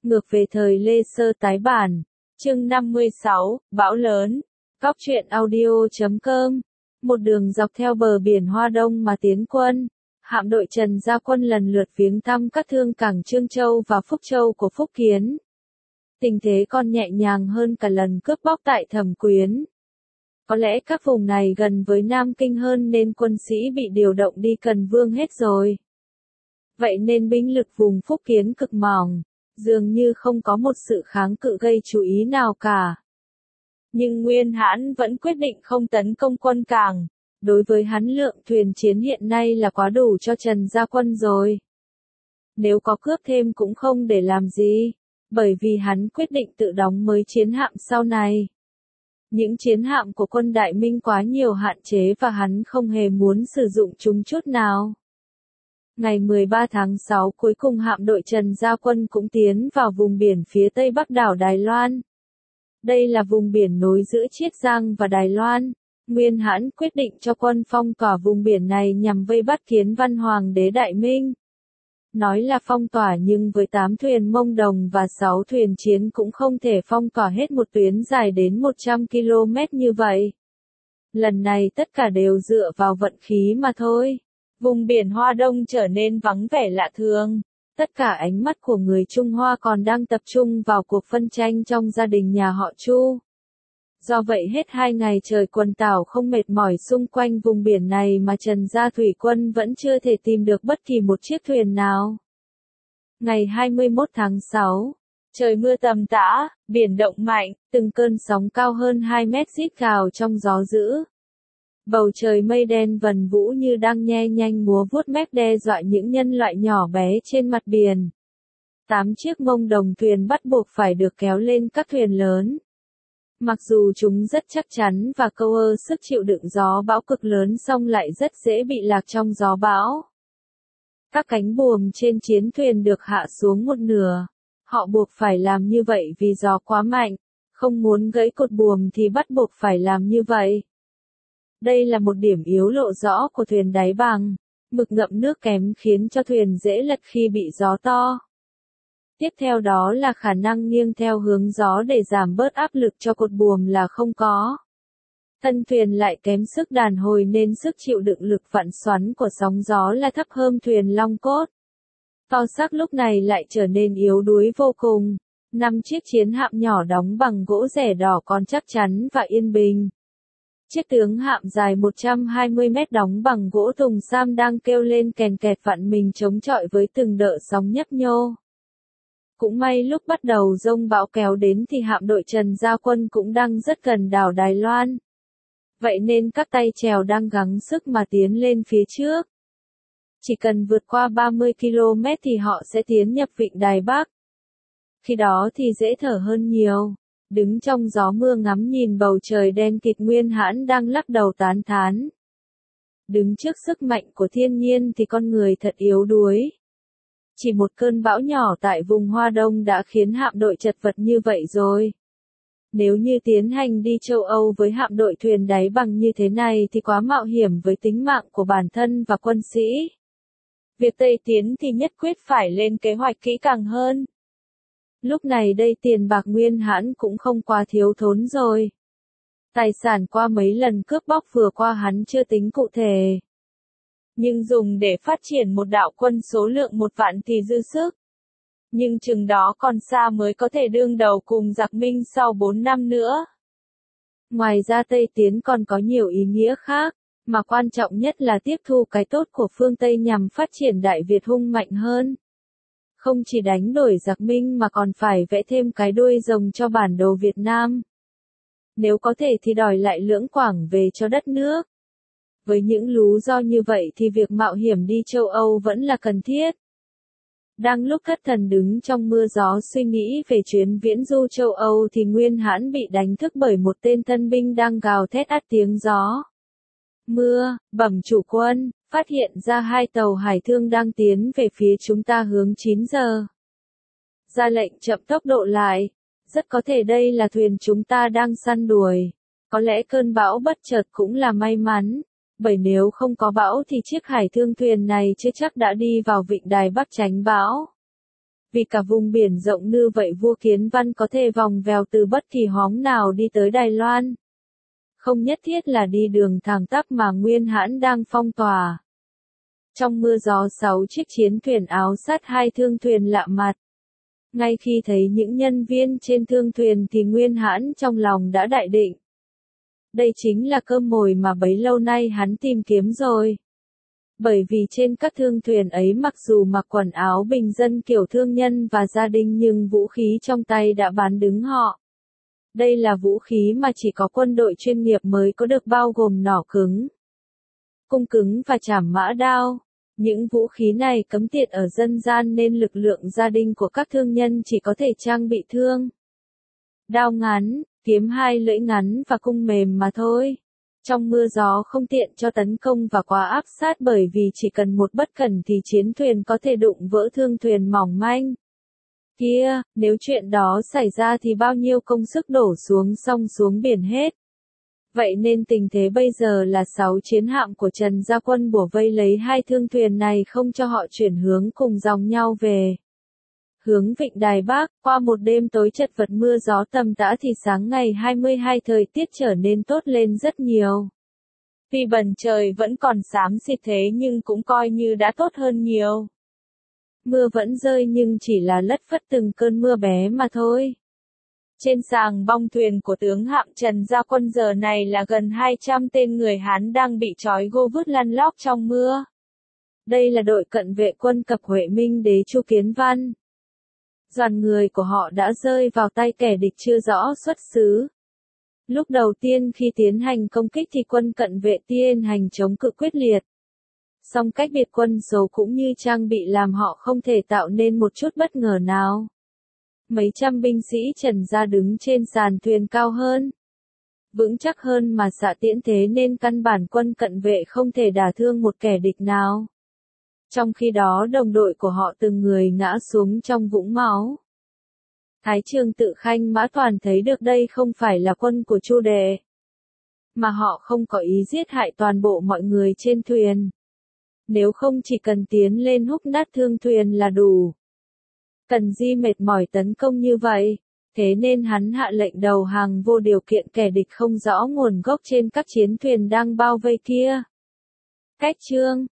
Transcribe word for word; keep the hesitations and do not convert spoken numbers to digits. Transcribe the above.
Ngược về thời Lê Sơ tái bản. Chương năm mươi sáu, Bão lớn. Cóc truyện audio chấm com. Một đường dọc theo bờ biển Hoa Đông mà tiến quân. Hạm đội Trần Gia Quân lần lượt viếng thăm các thương cảng Trương Châu và Phúc Châu của Phúc Kiến. Tình thế còn nhẹ nhàng hơn cả lần cướp bóc tại Thẩm Quyến. Có lẽ các vùng này gần với Nam Kinh hơn nên quân sĩ bị điều động đi Cần Vương hết rồi. Vậy nên binh lực vùng Phúc Kiến cực mỏng, dường như không có một sự kháng cự gây chú ý nào cả. Nhưng Nguyên Hãn vẫn quyết định không tấn công quân cảng. Đối với hắn lượng thuyền chiến hiện nay là quá đủ cho Trần Gia Quân rồi. Nếu có cướp thêm cũng không để làm gì, bởi vì hắn quyết định tự đóng mới chiến hạm sau này. Những chiến hạm của quân Đại Minh quá nhiều hạn chế và hắn không hề muốn sử dụng chúng chút nào. Ngày mười ba tháng sáu cuối cùng hạm đội Trần Gia Quân cũng tiến vào vùng biển phía tây bắc đảo Đài Loan. Đây là vùng biển nối giữa Chiết Giang và Đài Loan. Nguyên Hãn quyết định cho quân phong tỏa vùng biển này nhằm vây bắt Kiến Văn Hoàng đế Đại Minh. Nói là phong tỏa nhưng với tám thuyền Mông Đồng và sáu thuyền chiến cũng không thể phong tỏa hết một tuyến dài đến một trăm ki lô mét như vậy. Lần này tất cả đều dựa vào vận khí mà thôi. Vùng biển Hoa Đông trở nên vắng vẻ lạ thường. Tất cả ánh mắt của người Trung Hoa còn đang tập trung vào cuộc phân tranh trong gia đình nhà họ Chu. Do vậy hết hai ngày trời quần đảo không mệt mỏi xung quanh vùng biển này mà Trần Gia Thủy Quân vẫn chưa thể tìm được bất kỳ một chiếc thuyền nào. Ngày hai mươi mốt tháng sáu, trời mưa tầm tã, biển động mạnh, từng cơn sóng cao hơn hai mét rít gào trong gió dữ. Bầu trời mây đen vần vũ như đang nhe nhanh múa vuốt mép đe dọa những nhân loại nhỏ bé trên mặt biển. Tám chiếc Mông Đồng thuyền bắt buộc phải được kéo lên các thuyền lớn. Mặc dù chúng rất chắc chắn và câu ơ sức chịu đựng gió bão cực lớn song lại rất dễ bị lạc trong gió bão. Các cánh buồm trên chiến thuyền được hạ xuống một nửa. Họ buộc phải làm như vậy vì gió quá mạnh. Không muốn gãy cột buồm thì bắt buộc phải làm như vậy. Đây là một điểm yếu lộ rõ của thuyền đáy bằng. Mực ngậm nước kém khiến cho thuyền dễ lật khi bị gió to. Tiếp theo đó là khả năng nghiêng theo hướng gió để giảm bớt áp lực cho cột buồm là không có. Thân thuyền lại kém sức đàn hồi nên sức chịu đựng lực vặn xoắn của sóng gió là thấp hơn thuyền Long Cốt. To xác lúc này lại trở nên yếu đuối vô cùng. Năm chiếc chiến hạm nhỏ đóng bằng gỗ rẻ đỏ còn chắc chắn và yên bình. Chiếc tướng hạm dài một trăm hai mươi mét đóng bằng gỗ tùng sam đang kêu lên kèn kẹt vặn mình chống chọi với từng đợt sóng nhấp nhô. Cũng may lúc bắt đầu dông bão kéo đến thì hạm đội Trần Gia Quân cũng đang rất gần đảo Đài Loan. Vậy nên các tay chèo đang gắng sức mà tiến lên phía trước. Chỉ cần vượt qua ba mươi ki lô mét thì họ sẽ tiến nhập vịnh Đài Bắc. Khi đó thì dễ thở hơn nhiều. Đứng trong gió mưa ngắm nhìn bầu trời đen kịt Nguyên Hãn đang lắc đầu tán thán. Đứng trước sức mạnh của thiên nhiên thì con người thật yếu đuối. Chỉ một cơn bão nhỏ tại vùng Hoa Đông đã khiến hạm đội chật vật như vậy rồi. Nếu như tiến hành đi châu Âu với hạm đội thuyền đáy bằng như thế này thì quá mạo hiểm với tính mạng của bản thân và quân sĩ. Việc Tây tiến thì nhất quyết phải lên kế hoạch kỹ càng hơn. Lúc này đây tiền bạc Nguyên Hãn cũng không quá thiếu thốn rồi. Tài sản qua mấy lần cướp bóc vừa qua hắn chưa tính cụ thể. Nhưng dùng để phát triển một đạo quân số lượng một vạn thì dư sức. Nhưng chừng đó còn xa mới có thể đương đầu cùng giặc Minh sau bốn năm nữa. Ngoài ra Tây tiến còn có nhiều ý nghĩa khác, mà quan trọng nhất là tiếp thu cái tốt của phương Tây nhằm phát triển Đại Việt hung mạnh hơn. Không chỉ đánh đuổi giặc Minh mà còn phải vẽ thêm cái đuôi rồng cho bản đồ Việt Nam. Nếu có thể thì đòi lại Lưỡng Quảng về cho đất nước. Với những lý do như vậy thì việc mạo hiểm đi châu Âu vẫn là cần thiết. Đang lúc thất thần đứng trong mưa gió suy nghĩ về chuyến viễn du châu Âu thì Nguyên Hãn bị đánh thức bởi một tên thân binh đang gào thét át tiếng gió. Mưa, bẩm chủ quân, phát hiện ra hai tàu hải thương đang tiến về phía chúng ta hướng chín giờ. Ra lệnh chậm tốc độ lại. Rất có thể đây là thuyền chúng ta đang săn đuổi. Có lẽ cơn bão bất chợt cũng là may mắn. Bởi nếu không có bão thì chiếc hải thương thuyền này chưa chắc đã đi vào vịnh Đài Bắc tránh bão. Vì cả vùng biển rộng như vậy vua Kiến Văn có thể vòng vèo từ bất kỳ hóm nào đi tới Đài Loan. Không nhất thiết là đi đường thẳng tắp mà Nguyên Hãn đang phong tỏa. Trong mưa gió sáu chiếc chiến thuyền áo sát hai thương thuyền lạ mặt. Ngay khi thấy những nhân viên trên thương thuyền thì Nguyên Hãn trong lòng đã đại định. Đây chính là cơm mồi mà bấy lâu nay hắn tìm kiếm rồi. Bởi vì trên các thương thuyền ấy mặc dù mặc quần áo bình dân kiểu thương nhân và gia đình nhưng vũ khí trong tay đã bán đứng họ. Đây là vũ khí mà chỉ có quân đội chuyên nghiệp mới có được, bao gồm nỏ cứng, cung cứng và chảm mã đao. Những vũ khí này cấm tiệt ở dân gian nên lực lượng gia đình của các thương nhân chỉ có thể trang bị thương, đao ngắn, kiếm hai lưỡi ngắn và cung mềm mà thôi. Trong mưa gió không tiện cho tấn công và quá áp sát bởi vì chỉ cần một bất cẩn thì chiến thuyền có thể đụng vỡ thương thuyền mỏng manh. Kia, nếu chuyện đó xảy ra thì bao nhiêu công sức đổ xuống sông xuống biển hết. Vậy nên tình thế bây giờ là sáu chiến hạm của Trần Gia Quân bủa vây lấy hai thương thuyền này không cho họ chuyển hướng cùng dòng nhau về hướng vịnh Đài Bắc. Qua một đêm tối chật vật mưa gió tầm tã thì sáng ngày hai mươi hai thời tiết trở nên tốt lên rất nhiều. Tuy bần trời vẫn còn xám xịt thế nhưng cũng coi như đã tốt hơn nhiều. Mưa vẫn rơi nhưng chỉ là lất phất từng cơn mưa bé mà thôi. Trên sàng bong thuyền của tướng hạm Trần Gia Quân giờ này là gần hai trăm tên người Hán đang bị trói gô vút lăn lóc trong mưa. Đây là đội cận vệ quân cập Huệ Minh đế Chu Kiến Văn. Đoàn người của họ đã rơi vào tay kẻ địch chưa rõ xuất xứ. Lúc đầu tiên khi tiến hành công kích thì quân cận vệ tiến hành chống cự quyết liệt. Song cách biệt quân số cũng như trang bị làm họ không thể tạo nên một chút bất ngờ nào. Mấy trăm binh sĩ Trần Gia đứng trên sàn thuyền cao hơn, vững chắc hơn mà xạ tiễn thế nên căn bản quân cận vệ không thể đả thương một kẻ địch nào. Trong khi đó đồng đội của họ từng người ngã xuống trong vũng máu. Thái Trương Tự Khanh Mã Toàn thấy được đây không phải là quân của Chu Đệ, mà họ không có ý giết hại toàn bộ mọi người trên thuyền. Nếu không chỉ cần tiến lên húc nát thương thuyền là đủ. Cần gì mệt mỏi tấn công như vậy, thế nên hắn hạ lệnh đầu hàng vô điều kiện kẻ địch không rõ nguồn gốc trên các chiến thuyền đang bao vây kia. Cách chương